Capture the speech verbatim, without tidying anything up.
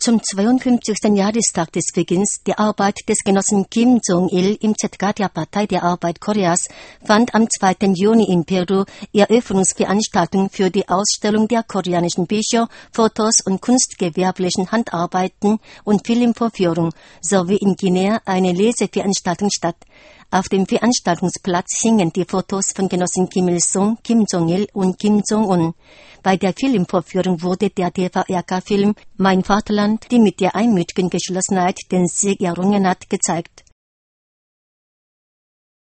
Zum zweiundfünfzigsten Jahrestag des Beginns der Arbeit des Genossen Kim Jong-il im Z K der Partei der Arbeit Koreas fand am zweiten Juni in Peru Eröffnungsveranstaltung für die Ausstellung der koreanischen Bücher, Fotos und kunstgewerblichen Handarbeiten und Filmvorführung sowie in Guinea eine Leseveranstaltung statt. Auf dem Veranstaltungsplatz hingen die Fotos von Genossen Kim Il-sung, Kim Jong-il und Kim Jong-un. Bei der Filmvorführung wurde der T V R K-Film Mein Vaterland, die mit der einmütigen Geschlossenheit den Sieg errungen hat, gezeigt.